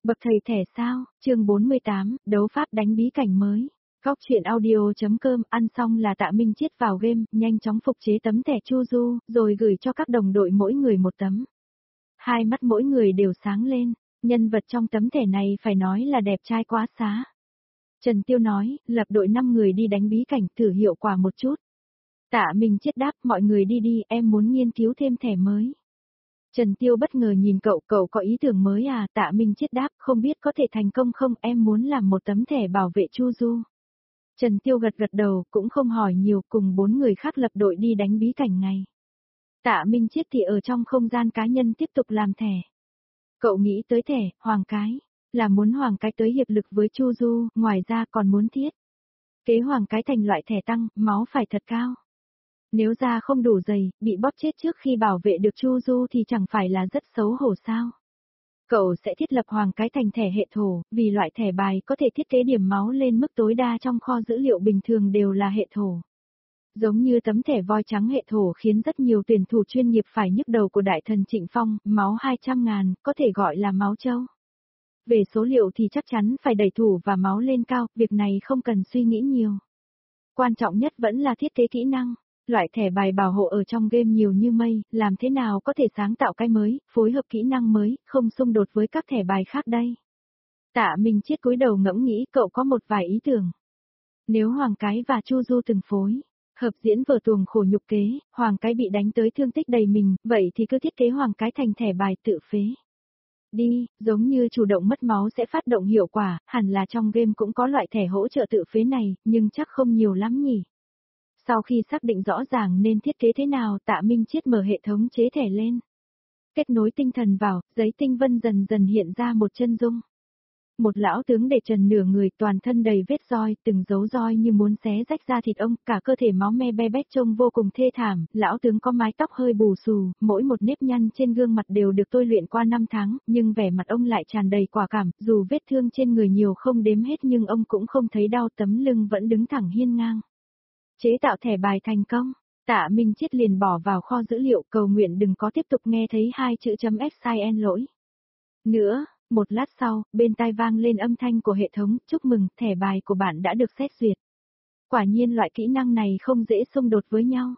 Bậc thầy thẻ sao, chương 48, đấu pháp đánh bí cảnh mới. Góc truyện audio.com. Ăn xong là Tạ Minh Chiết vào game, nhanh chóng phục chế tấm thẻ Chu Du, rồi gửi cho các đồng đội mỗi người một tấm. Hai mắt mỗi người đều sáng lên, nhân vật trong tấm thẻ này phải nói là đẹp trai quá xá. Trần Tiêu nói, lập đội 5 người đi đánh bí cảnh thử hiệu quả một chút. Tạ Minh Chiết đáp, mọi người đi đi, em muốn nghiên cứu thêm thẻ mới. Trần Tiêu bất ngờ nhìn cậu có ý tưởng mới à? Tạ Minh Chiết đáp, không biết có thể thành công không, em muốn làm một tấm thẻ bảo vệ Chu Du. Trần Tiêu gật đầu, cũng không hỏi nhiều, cùng 4 người khác lập đội đi đánh bí cảnh ngày. Tạ Minh Chiết thì ở trong không gian cá nhân tiếp tục làm thẻ. Cậu nghĩ tới thẻ, Hoàng Cái, là muốn Hoàng Cái tới hiệp lực với Chu Du, ngoài ra còn muốn thiết kế Hoàng Cái thành loại thẻ tăng, máu phải thật cao. Nếu da không đủ dày, bị bóp chết trước khi bảo vệ được Chu Du thì chẳng phải là rất xấu hổ sao? Cậu sẽ thiết lập Hoàng Cái thành thẻ hệ thổ, vì loại thẻ bài có thể thiết kế điểm máu lên mức tối đa trong kho dữ liệu bình thường đều là hệ thổ. Giống như tấm thẻ voi trắng hệ thổ khiến rất nhiều tuyển thủ chuyên nghiệp phải nhức đầu của đại thần Trịnh Phong, máu 200.000, có thể gọi là máu trâu. Về số liệu thì chắc chắn phải đẩy thủ và máu lên cao, việc này không cần suy nghĩ nhiều. Quan trọng nhất vẫn là thiết kế kỹ năng. Loại thẻ bài bảo hộ ở trong game nhiều như mây, làm thế nào có thể sáng tạo cái mới, phối hợp kỹ năng mới, không xung đột với các thẻ bài khác đây. Tạ Minh Chiết cúi đầu ngẫm nghĩ, cậu có một vài ý tưởng. Nếu Hoàng Cái và Chu Du từng phối hợp diễn vở tuồng khổ nhục kế, Hoàng Cái bị đánh tới thương tích đầy mình, vậy thì cứ thiết kế Hoàng Cái thành thẻ bài tự phế. Đi, giống như chủ động mất máu sẽ phát động hiệu quả, hẳn là trong game cũng có loại thẻ hỗ trợ tự phế này, nhưng chắc không nhiều lắm nhỉ. Sau khi xác định rõ ràng nên thiết kế thế nào, Tạ Minh Chiết mở hệ thống chế thẻ lên. Kết nối tinh thần vào, giấy tinh vân dần dần hiện ra một chân dung. Một lão tướng để trần nửa người, toàn thân đầy vết roi, từng dấu roi như muốn xé rách da thịt ông, cả cơ thể máu me be bét trông vô cùng thê thảm. Lão tướng có mái tóc hơi bù xù, mỗi một nếp nhăn trên gương mặt đều được tôi luyện qua 5 tháng, nhưng vẻ mặt ông lại tràn đầy quả cảm, dù vết thương trên người nhiều không đếm hết nhưng ông cũng không thấy đau, tấm lưng vẫn đứng thẳng hiên ngang. Chế tạo thẻ bài thành công, Tạ Minh Chiết liền bỏ vào kho dữ liệu, cầu nguyện đừng có tiếp tục nghe thấy 2 chữ .xin lỗi. Nữa, một lát sau, bên tai vang lên âm thanh của hệ thống, chúc mừng, thẻ bài của bạn đã được xét duyệt. Quả nhiên loại kỹ năng này không dễ xung đột với nhau.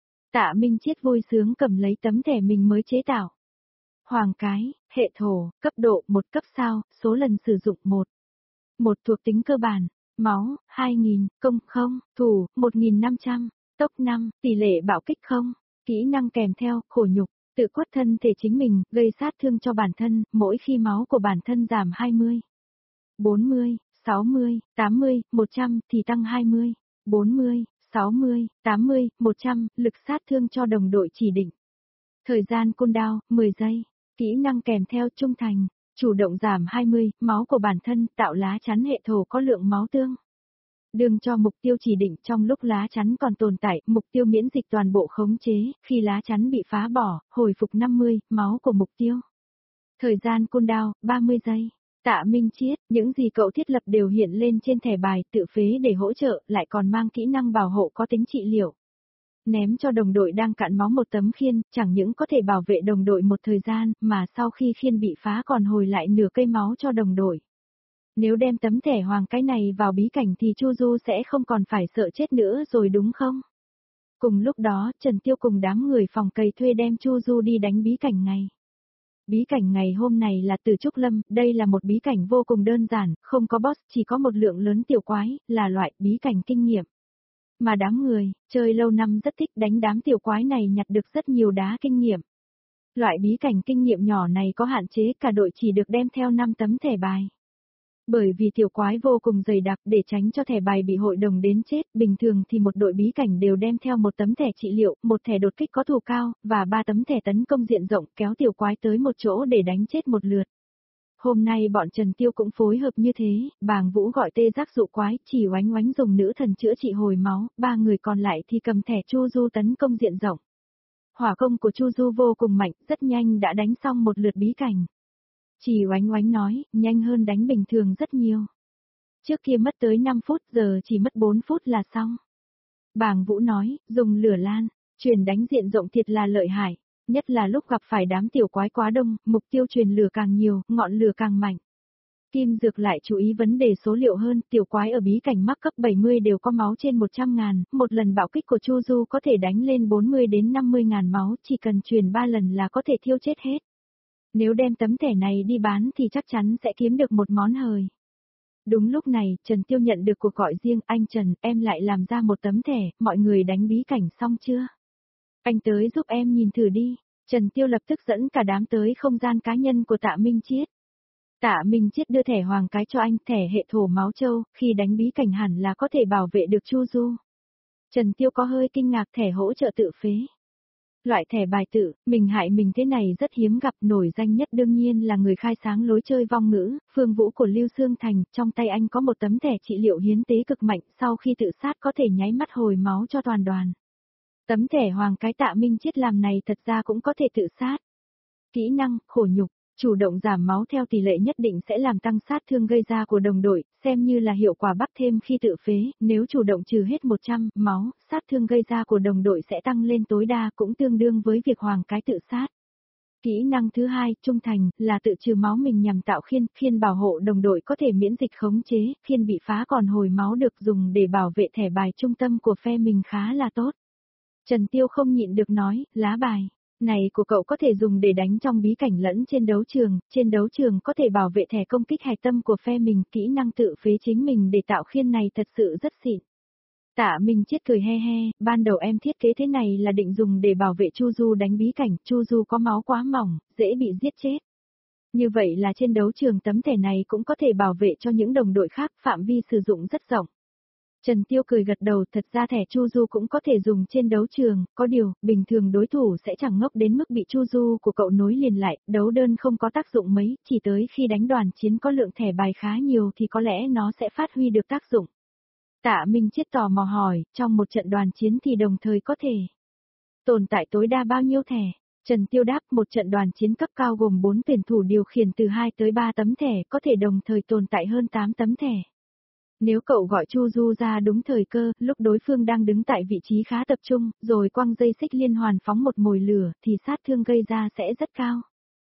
Tạ Minh Chiết vui sướng cầm lấy tấm thẻ mình mới chế tạo. Hoàng Cái, hệ thổ, cấp độ 1 cấp sao, số lần sử dụng 1. 1 thuộc tính cơ bản. Máu, 2000, công 0, thủ, 1500, tốc 5, tỷ lệ bạo kích 0, kỹ năng kèm theo, khổ nhục, tự quất thân thể chính mình, gây sát thương cho bản thân, mỗi khi máu của bản thân giảm 20, 40, 60, 80, 100 thì tăng 20, 40, 60, 80, 100, lực sát thương cho đồng đội chỉ định. Thời gian cooldown, 10 giây, kỹ năng kèm theo trung thành. Chủ động giảm 20, máu của bản thân, tạo lá chắn hệ thổ có lượng máu tương. Đường cho mục tiêu chỉ định trong lúc lá chắn còn tồn tại, mục tiêu miễn dịch toàn bộ khống chế, khi lá chắn bị phá bỏ, hồi phục 50, máu của mục tiêu. Thời gian cooldown, 30 giây. Tạ Minh Chiết, những gì cậu thiết lập đều hiện lên trên thẻ bài tự phế để hỗ trợ, lại còn mang kỹ năng bảo hộ có tính trị liệu. Ném cho đồng đội đang cạn máu một tấm khiên, chẳng những có thể bảo vệ đồng đội một thời gian, mà sau khi khiên bị phá còn hồi lại nửa cây máu cho đồng đội. Nếu đem tấm thẻ Hoàng Cái này vào bí cảnh thì Chu Du sẽ không còn phải sợ chết nữa rồi đúng không? Cùng lúc đó, Trần Tiêu cùng đám người phòng cày thuê đem Chu Du đi đánh bí cảnh ngày. Bí cảnh ngày hôm này là Tử Trúc Lâm, đây là một bí cảnh vô cùng đơn giản, không có boss, chỉ có một lượng lớn tiểu quái, là loại bí cảnh kinh nghiệm. Mà đám người, chơi lâu năm rất thích đánh đám tiểu quái này nhặt được rất nhiều đá kinh nghiệm. Loại bí cảnh kinh nghiệm nhỏ này có hạn chế, cả đội chỉ được đem theo 5 tấm thẻ bài. Bởi vì tiểu quái vô cùng dày đặc, để tránh cho thẻ bài bị hội đồng đến chết, bình thường thì một đội bí cảnh đều đem theo một tấm thẻ trị liệu, một thẻ đột kích có thù cao, và 3 tấm thẻ tấn công diện rộng kéo tiểu quái tới một chỗ để đánh chết một lượt. Hôm nay bọn Trần Tiêu cũng phối hợp như thế, Bàng Vũ gọi tê giác dụ quái, chỉ oánh oánh dùng nữ thần chữa trị hồi máu, 3 người còn lại thì cầm thẻ Chu Du tấn công diện rộng. Hỏa công của Chu Du vô cùng mạnh, rất nhanh đã đánh xong một lượt bí cảnh. Chỉ oánh oánh nói, nhanh hơn đánh bình thường rất nhiều. Trước kia mất tới 5 phút, giờ chỉ mất 4 phút là xong. Bàng Vũ nói, dùng lửa lan, truyền đánh diện rộng thiệt là lợi hại. Nhất là lúc gặp phải đám tiểu quái quá đông, mục tiêu truyền lửa càng nhiều, ngọn lửa càng mạnh. Kim Dược lại chú ý vấn đề số liệu hơn, tiểu quái ở bí cảnh mắc cấp 70 đều có máu trên 100.000, một lần bạo kích của Chu Du có thể đánh lên 40 đến 50.000 máu, chỉ cần truyền 3 lần là có thể thiêu chết hết. Nếu đem tấm thẻ này đi bán thì chắc chắn sẽ kiếm được một món hời. Đúng lúc này, Trần Tiêu nhận được cuộc gọi riêng, anh Trần, em lại làm ra một tấm thẻ, mọi người đánh bí cảnh xong chưa? Anh tới giúp em nhìn thử đi. Trần Tiêu lập tức dẫn cả đám tới không gian cá nhân của Tạ Minh Chiết. Tạ Minh Chiết đưa thẻ hoàng cái cho anh, thẻ hệ thổ máu châu, khi đánh bí cảnh hẳn là có thể bảo vệ được Chu Du. Trần Tiêu có hơi kinh ngạc, thẻ hỗ trợ tự phế. Loại thẻ bài tự, mình hại mình thế này rất hiếm gặp, nổi danh nhất đương nhiên là người khai sáng lối chơi vong ngữ, Phương Vũ của Lưu Xương Thành, trong tay anh có một tấm thẻ trị liệu hiến tế cực mạnh, sau khi tự sát có thể nháy mắt hồi máu cho toàn đoàn. Tấm thẻ hoàng cái Tạ Minh Chiết làm này thật ra cũng có thể tự sát. Kỹ năng, khổ nhục, chủ động giảm máu theo tỷ lệ nhất định sẽ làm tăng sát thương gây ra của đồng đội, xem như là hiệu quả bắt thêm khi tự phế, nếu chủ động trừ hết 100 máu, sát thương gây ra của đồng đội sẽ tăng lên tối đa cũng tương đương với việc hoàng cái tự sát. Kỹ năng thứ hai, trung thành, là tự trừ máu mình nhằm tạo khiên bảo hộ đồng đội có thể miễn dịch khống chế, khiên bị phá còn hồi máu được dùng để bảo vệ thẻ bài trung tâm của phe mình khá là tốt. Trần Tiêu không nhịn được nói, lá bài này của cậu có thể dùng để đánh trong bí cảnh lẫn trên đấu trường có thể bảo vệ thẻ công kích hạch tâm của phe mình, kỹ năng tự phế chính mình để tạo khiên này thật sự rất xịn. Tạ Minh Chiết cười he he, ban đầu em thiết kế thế này là định dùng để bảo vệ Chu Du đánh bí cảnh, Chu Du có máu quá mỏng, dễ bị giết chết. Như vậy là trên đấu trường tấm thẻ này cũng có thể bảo vệ cho những đồng đội khác, phạm vi sử dụng rất rộng. Trần Tiêu cười gật đầu, thật ra thẻ Chu Du cũng có thể dùng trên đấu trường, có điều, bình thường đối thủ sẽ chẳng ngốc đến mức bị Chu Du của cậu nối liền lại, đấu đơn không có tác dụng mấy, chỉ tới khi đánh đoàn chiến có lượng thẻ bài khá nhiều thì có lẽ nó sẽ phát huy được tác dụng. Tạ Minh Chiết tò mò hỏi, trong một trận đoàn chiến thì đồng thời có thể tồn tại tối đa bao nhiêu thẻ? Trần Tiêu đáp, một trận đoàn chiến cấp cao gồm 4 tuyển thủ điều khiển từ 2 tới 3 tấm thẻ, có thể đồng thời tồn tại hơn 8 tấm thẻ. Nếu cậu gọi Chu Du ra đúng thời cơ, lúc đối phương đang đứng tại vị trí khá tập trung, rồi quăng dây xích liên hoàn phóng một mồi lửa, thì sát thương gây ra sẽ rất cao.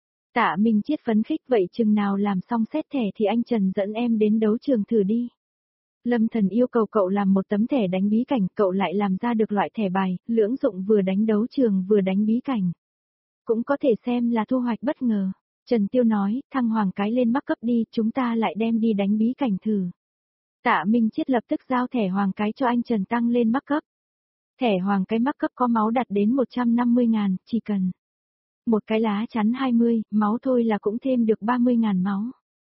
Tạ Minh Chiết phấn khích, vậy chừng nào làm xong xét thẻ thì anh Trần dẫn em đến đấu trường thử đi. Lâm Thần yêu cầu cậu làm một tấm thẻ đánh bí cảnh, cậu lại làm ra được loại thẻ bài, lưỡng dụng vừa đánh đấu trường vừa đánh bí cảnh. Cũng có thể xem là thu hoạch bất ngờ. Trần Tiêu nói, thăng hoàng cái lên mắc cấp đi, chúng ta lại đem đi đánh bí cảnh thử. Tạ Minh Chiết lập tức giao thẻ hoàng cái cho anh Trần tăng lên mắc cấp. Thẻ hoàng cái mắc cấp có máu đạt đến 150.000, chỉ cần một cái lá chắn 20, máu thôi là cũng thêm được 30.000 máu.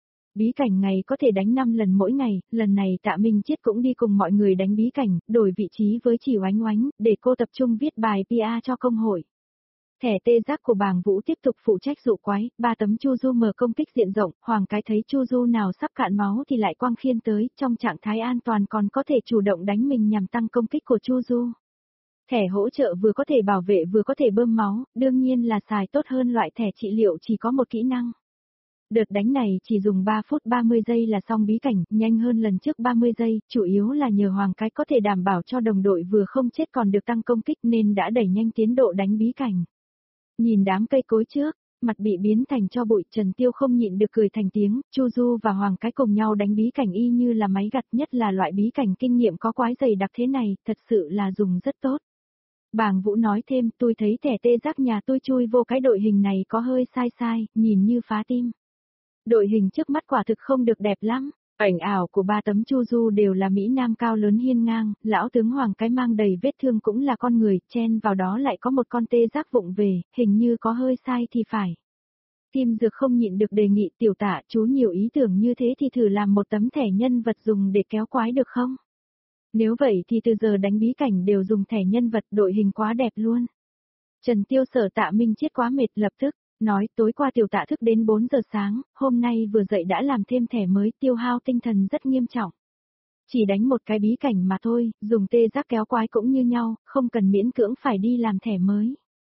Bí cảnh ngày có thể đánh 5 lần mỗi ngày, lần này Tạ Minh Chiết cũng đi cùng mọi người đánh bí cảnh, đổi vị trí với Chỉ Oánh Oánh, để cô tập trung viết bài PR cho công hội. Thẻ tê giác của Bàng Vũ tiếp tục phụ trách dụ quái, 3 tấm Chu Du mở công kích diện rộng, hoàng cái thấy Chu Du nào sắp cạn máu thì lại quang khiên tới, trong trạng thái an toàn còn có thể chủ động đánh mình nhằm tăng công kích của Chu Du. Thẻ hỗ trợ vừa có thể bảo vệ vừa có thể bơm máu, đương nhiên là xài tốt hơn loại thẻ trị liệu chỉ có một kỹ năng. Đợt đánh này chỉ dùng 3 phút 30 giây là xong bí cảnh, nhanh hơn lần trước 30 giây, chủ yếu là nhờ hoàng cái có thể đảm bảo cho đồng đội vừa không chết còn được tăng công kích nên đã đẩy nhanh tiến độ đánh bí cảnh. Nhìn đám cây cối trước, mặt bị biến thành tro bụi, Trần Tiêu không nhịn được cười thành tiếng, Chu Du và hoàng cái cùng nhau đánh bí cảnh y như là máy gặt, nhất là loại bí cảnh kinh nghiệm có quái dày đặc thế này, thật sự là dùng rất tốt. Bàng Vũ nói thêm, tôi thấy thẻ tê giác nhà tôi chui vô cái đội hình này có hơi sai, nhìn như phá tim. Đội hình trước mắt quả thực không được đẹp lắm, ảnh ảo của 3 tấm Chu Du đều là Mỹ Nam cao lớn hiên ngang, lão tướng hoàng cái mang đầy vết thương cũng là con người, chen vào đó lại có một con tê giác vụng về, hình như có hơi sai thì phải. Kim Dược không nhịn được đề nghị, tiểu Tạ, chú nhiều ý tưởng như thế thì thử làm một tấm thẻ nhân vật dùng để kéo quái được không? Nếu vậy thì từ giờ đánh bí cảnh đều dùng thẻ nhân vật, đội hình quá đẹp luôn. Trần Tiêu sợ Tạ Minh Chiết quá mệt, lập tức nói, tối qua tiểu Tạ thức đến 4 giờ sáng, hôm nay vừa dậy đã làm thêm thẻ mới, tiêu hao tinh thần rất nghiêm trọng. Chỉ đánh một cái bí cảnh mà thôi, dùng tê giác kéo quái cũng như nhau, không cần miễn cưỡng phải đi làm thẻ mới.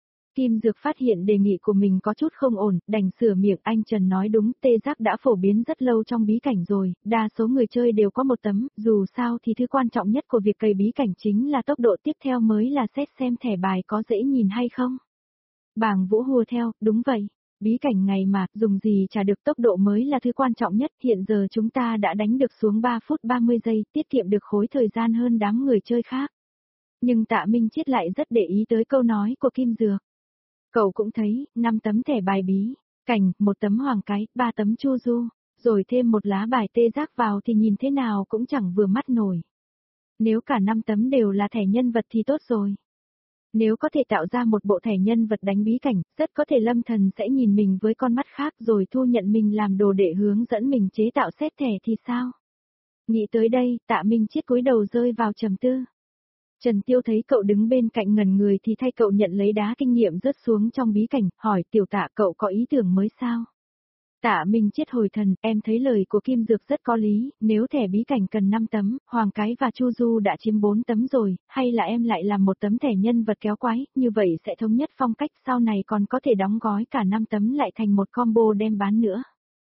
Kim Dược phát hiện đề nghị của mình có chút không ổn, đành sửa miệng, anh Trần nói đúng, tê giác đã phổ biến rất lâu trong bí cảnh rồi, đa số người chơi đều có một tấm, dù sao thì thứ quan trọng nhất của việc cày bí cảnh chính là tốc độ, tiếp theo mới là xét xem thẻ bài có dễ nhìn hay không. Bàng Vũ hùa theo, đúng vậy. Bí cảnh ngày mà, dùng gì trả được, tốc độ mới là thứ quan trọng nhất, hiện giờ chúng ta đã đánh được xuống 3 phút 30 giây, tiết kiệm được khối thời gian hơn đám người chơi khác. Nhưng Tạ Minh Chiết lại rất để ý tới câu nói của Kim Dược. Cậu cũng thấy, 5 tấm thẻ bài bí, cảnh, 1 tấm hoàng cái, 3 tấm chu du, rồi thêm một lá bài tê giác vào thì nhìn thế nào cũng chẳng vừa mắt nổi. Nếu cả 5 tấm đều là thẻ nhân vật thì tốt rồi. Nếu có thể tạo ra một bộ thẻ nhân vật đánh bí cảnh, rất có thể Lâm Thần sẽ nhìn mình với con mắt khác rồi thu nhận mình làm đồ đệ hướng dẫn mình chế tạo set thẻ thì sao? Nghĩ tới đây, Tạ Minh Chiết cúi đầu rơi vào trầm tư. Trần Tiêu thấy cậu đứng bên cạnh ngẩn người thì thay cậu nhận lấy đá kinh nghiệm rớt xuống trong bí cảnh, hỏi Tiểu Tạ cậu có ý tưởng mới sao? Tạ Minh Chiết hồi thần, em thấy lời của Kim Dược rất có lý, nếu thẻ bí cảnh cần 5 tấm, Hoàng Cái và Chu Du đã chiếm 4 tấm rồi, hay là em lại làm một tấm thẻ nhân vật kéo quái, như vậy sẽ thống nhất phong cách, sau này còn có thể đóng gói cả 5 tấm lại thành một combo đem bán nữa.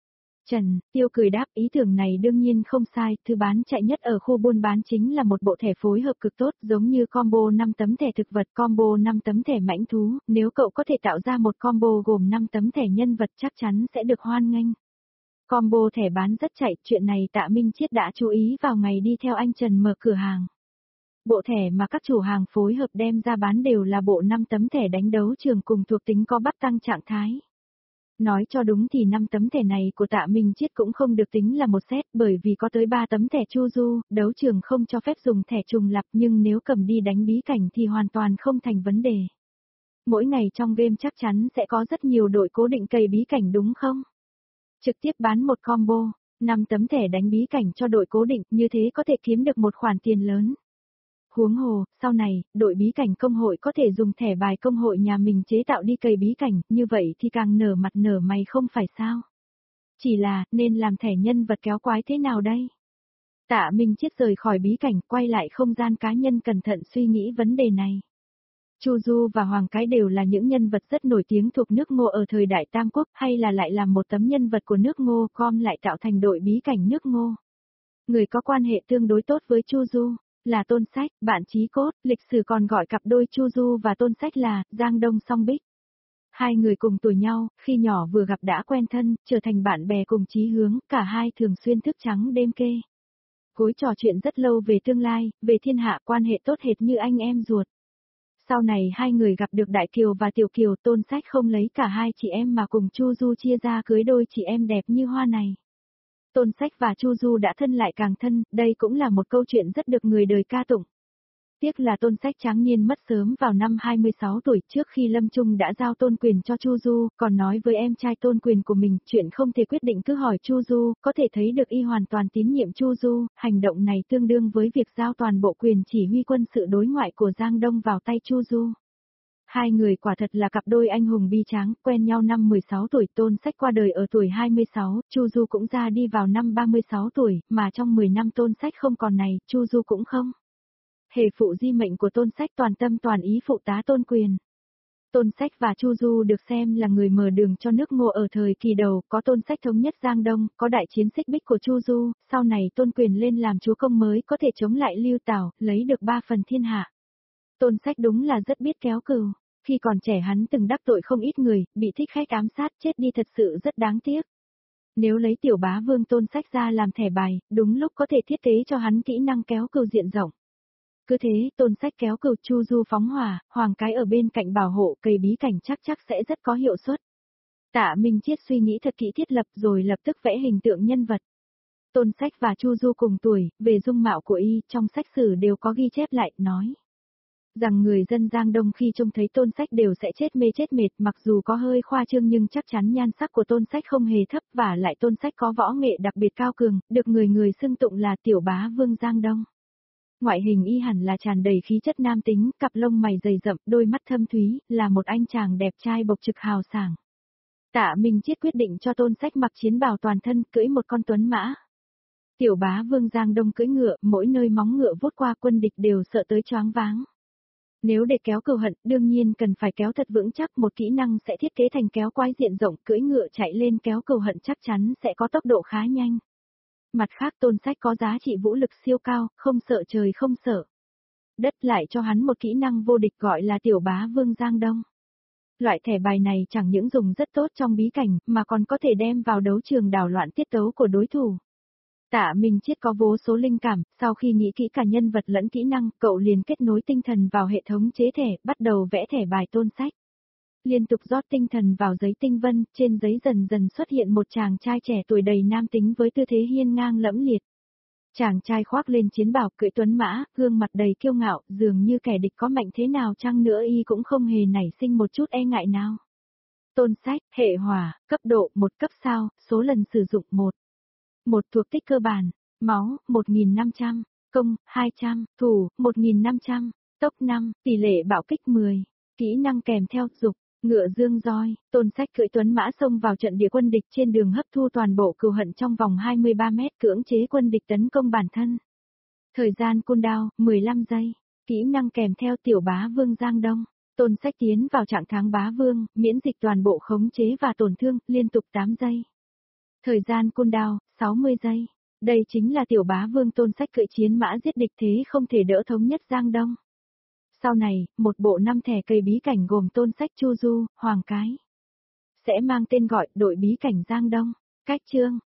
Trần Tiêu cười đáp, ý tưởng này đương nhiên không sai, thứ bán chạy nhất ở khu buôn bán chính là một bộ thẻ phối hợp cực tốt, giống như combo 5 tấm thẻ thực vật, combo 5 tấm thẻ mãnh thú, nếu cậu có thể tạo ra một combo gồm 5 tấm thẻ nhân vật chắc chắn sẽ được hoan nghênh. Combo thẻ bán rất chạy, chuyện này Tạ Minh Chiết đã chú ý vào ngày đi theo anh Trần mở cửa hàng. Bộ thẻ mà các chủ hàng phối hợp đem ra bán đều là bộ 5 tấm thẻ đánh đấu trường cùng thuộc tính có bắp tăng trạng thái. Nói cho đúng thì 5 tấm thẻ này của Tạ Minh Chiết cũng không được tính là một set, bởi vì có tới 3 tấm thẻ chu du, đấu trường không cho phép dùng thẻ trùng lặp, nhưng nếu cầm đi đánh bí cảnh thì hoàn toàn không thành vấn đề. Mỗi ngày trong game chắc chắn sẽ có rất nhiều đội cố định cày bí cảnh đúng không? Trực tiếp bán một combo, 5 tấm thẻ đánh bí cảnh cho đội cố định, như thế có thể kiếm được một khoản tiền lớn. Huống hồ, sau này, đội bí cảnh công hội có thể dùng thẻ bài công hội nhà mình chế tạo đi cày bí cảnh, như vậy thì càng nở mặt nở mày không phải sao? Chỉ là, nên làm thẻ nhân vật kéo quái thế nào đây? Tạ Minh Chiết rời khỏi bí cảnh, quay lại không gian cá nhân cẩn thận suy nghĩ vấn đề này. Chu Du và Hoàng Cái đều là những nhân vật rất nổi tiếng thuộc nước Ngô ở thời đại Tam Quốc, hay là lại làm một tấm nhân vật của nước Ngô com lại tạo thành đội bí cảnh nước Ngô. Người có quan hệ tương đối tốt với Chu Du là Tôn Sách, bạn chí cốt, lịch sử còn gọi cặp đôi Chu Du và Tôn Sách là Giang Đông Song Bích. Hai người cùng tuổi nhau, khi nhỏ vừa gặp đã quen thân, trở thành bạn bè cùng chí hướng, cả hai thường xuyên thức trắng đêm kê. Gối trò chuyện rất lâu về tương lai, về thiên hạ, quan hệ tốt hệt như anh em ruột. Sau này hai người gặp được Đại Kiều và Tiểu Kiều, Tôn Sách không lấy cả hai chị em mà cùng Chu Du chia ra cưới đôi chị em đẹp như hoa này. Tôn Sách và Chu Du đã thân lại càng thân, đây cũng là một câu chuyện rất được người đời ca tụng. Tiếc là Tôn Sách tráng niên mất sớm vào năm 26 tuổi, trước khi Lâm Trung đã giao tôn quyền cho Chu Du, còn nói với em trai tôn quyền của mình, chuyện không thể quyết định cứ hỏi Chu Du, có thể thấy được y hoàn toàn tín nhiệm Chu Du, hành động này tương đương với việc giao toàn bộ quyền chỉ huy quân sự đối ngoại của Giang Đông vào tay Chu Du. Hai người quả thật là cặp đôi anh hùng bi tráng, quen nhau năm 16 tuổi, Tôn Sách qua đời ở tuổi 26, Chu Du cũng ra đi vào năm 36 tuổi, mà trong 10 năm Tôn Sách không còn này, Chu Du cũng không. Hề phụ di mệnh của Tôn Sách toàn tâm toàn ý phụ tá tôn quyền. Tôn Sách và Chu Du được xem là người mở đường cho nước Ngô ở thời kỳ đầu, có Tôn Sách thống nhất Giang Đông, có đại chiến xích bích của Chu Du, sau này tôn quyền lên làm chúa công mới có thể chống lại Lưu Tảo, lấy được 3 phần thiên hạ. Tôn Sách đúng là rất biết kéo cừu. Khi còn trẻ hắn từng đắc tội không ít người, bị thích khách ám sát chết đi thật sự rất đáng tiếc. Nếu lấy tiểu bá vương Tôn Sách ra làm thẻ bài, đúng lúc có thể thiết kế cho hắn kỹ năng kéo cừu diện rộng. Cứ thế, Tôn Sách kéo cừu, Chu Du phóng hỏa, Hoàng Cái ở bên cạnh bảo hộ, cày bí cảnh chắc sẽ rất có hiệu suất. Tạ Minh Chiết suy nghĩ thật kỹ thiết lập rồi lập tức vẽ hình tượng nhân vật. Tôn Sách và Chu Du cùng tuổi, về dung mạo của y, trong sách sử đều có ghi chép lại, nói rằng người dân Giang Đông khi trông thấy Tôn Sách đều sẽ chết mê chết mệt, mặc dù có hơi khoa trương nhưng chắc chắn nhan sắc của Tôn Sách không hề thấp, và lại Tôn Sách có võ nghệ đặc biệt cao cường, được người người xưng tụng là tiểu bá vương Giang Đông. Ngoại hình y hẳn là tràn đầy khí chất nam tính, cặp lông mày dày rậm, đôi mắt thâm thúy, là một anh chàng đẹp trai bộc trực hào sảng. Tạ Minh Chiết quyết định cho Tôn Sách mặc chiến bào toàn thân, cưỡi một con tuấn mã. Tiểu bá vương Giang Đông cưỡi ngựa, mỗi nơi móng ngựa vuốt qua quân địch đều sợ tới choáng váng. Nếu để kéo cừu hận, đương nhiên cần phải kéo thật vững chắc, một kỹ năng sẽ thiết kế thành kéo quái diện rộng, cưỡi ngựa chạy lên kéo cừu hận chắc chắn sẽ có tốc độ khá nhanh. Mặt khác Tôn Sách có giá trị vũ lực siêu cao, không sợ trời không sợ đất, lại cho hắn một kỹ năng vô địch gọi là tiểu bá vương Giang Đông. Loại thẻ bài này chẳng những dùng rất tốt trong bí cảnh, mà còn có thể đem vào đấu trường đảo loạn tiết tấu của đối thủ. Tạ Minh Chiết có vô số linh cảm, sau khi nghĩ kỹ cả nhân vật lẫn kỹ năng, cậu liền kết nối tinh thần vào hệ thống chế thẻ, bắt đầu vẽ thẻ bài tôn sách. Liên tục rót tinh thần vào giấy tinh vân, trên giấy dần dần xuất hiện một chàng trai trẻ tuổi đầy nam tính với tư thế hiên ngang lẫm liệt. Chàng trai khoác lên chiến bào, cưỡi tuấn mã, gương mặt đầy kiêu ngạo, dường như kẻ địch có mạnh thế nào chăng nữa y cũng không hề nảy sinh một chút e ngại nào. Tôn sách, hệ hỏa, cấp độ 1 cấp sao, số lần sử dụng 1. Một thuộc tích cơ bản, máu, 1500, công, 200, thủ, 1500, tốc 5, tỷ lệ bạo kích 10, kỹ năng kèm theo, dục, ngựa dương roi, tôn sách cưỡi tuấn mã xông vào trận địa quân địch trên đường hấp thu toàn bộ cừu hận trong vòng 23 mét cưỡng chế quân địch tấn công bản thân. Thời gian cooldown, 15 giây, kỹ năng kèm theo tiểu bá vương Giang Đông. Tôn sách tiến vào trạng thái bá vương, miễn dịch toàn bộ khống chế và tổn thương, liên tục 8 giây. Thời gian cooldown, 60 giây. Đây chính là tiểu bá vương tôn sách cưỡi chiến mã giết địch thế không thể đỡ thống nhất Giang Đông. Sau này, một bộ 5 thẻ cây bí cảnh gồm tôn sách Chu Du, Hoàng Cái. Sẽ mang tên gọi đội bí cảnh Giang Đông. Cách chương.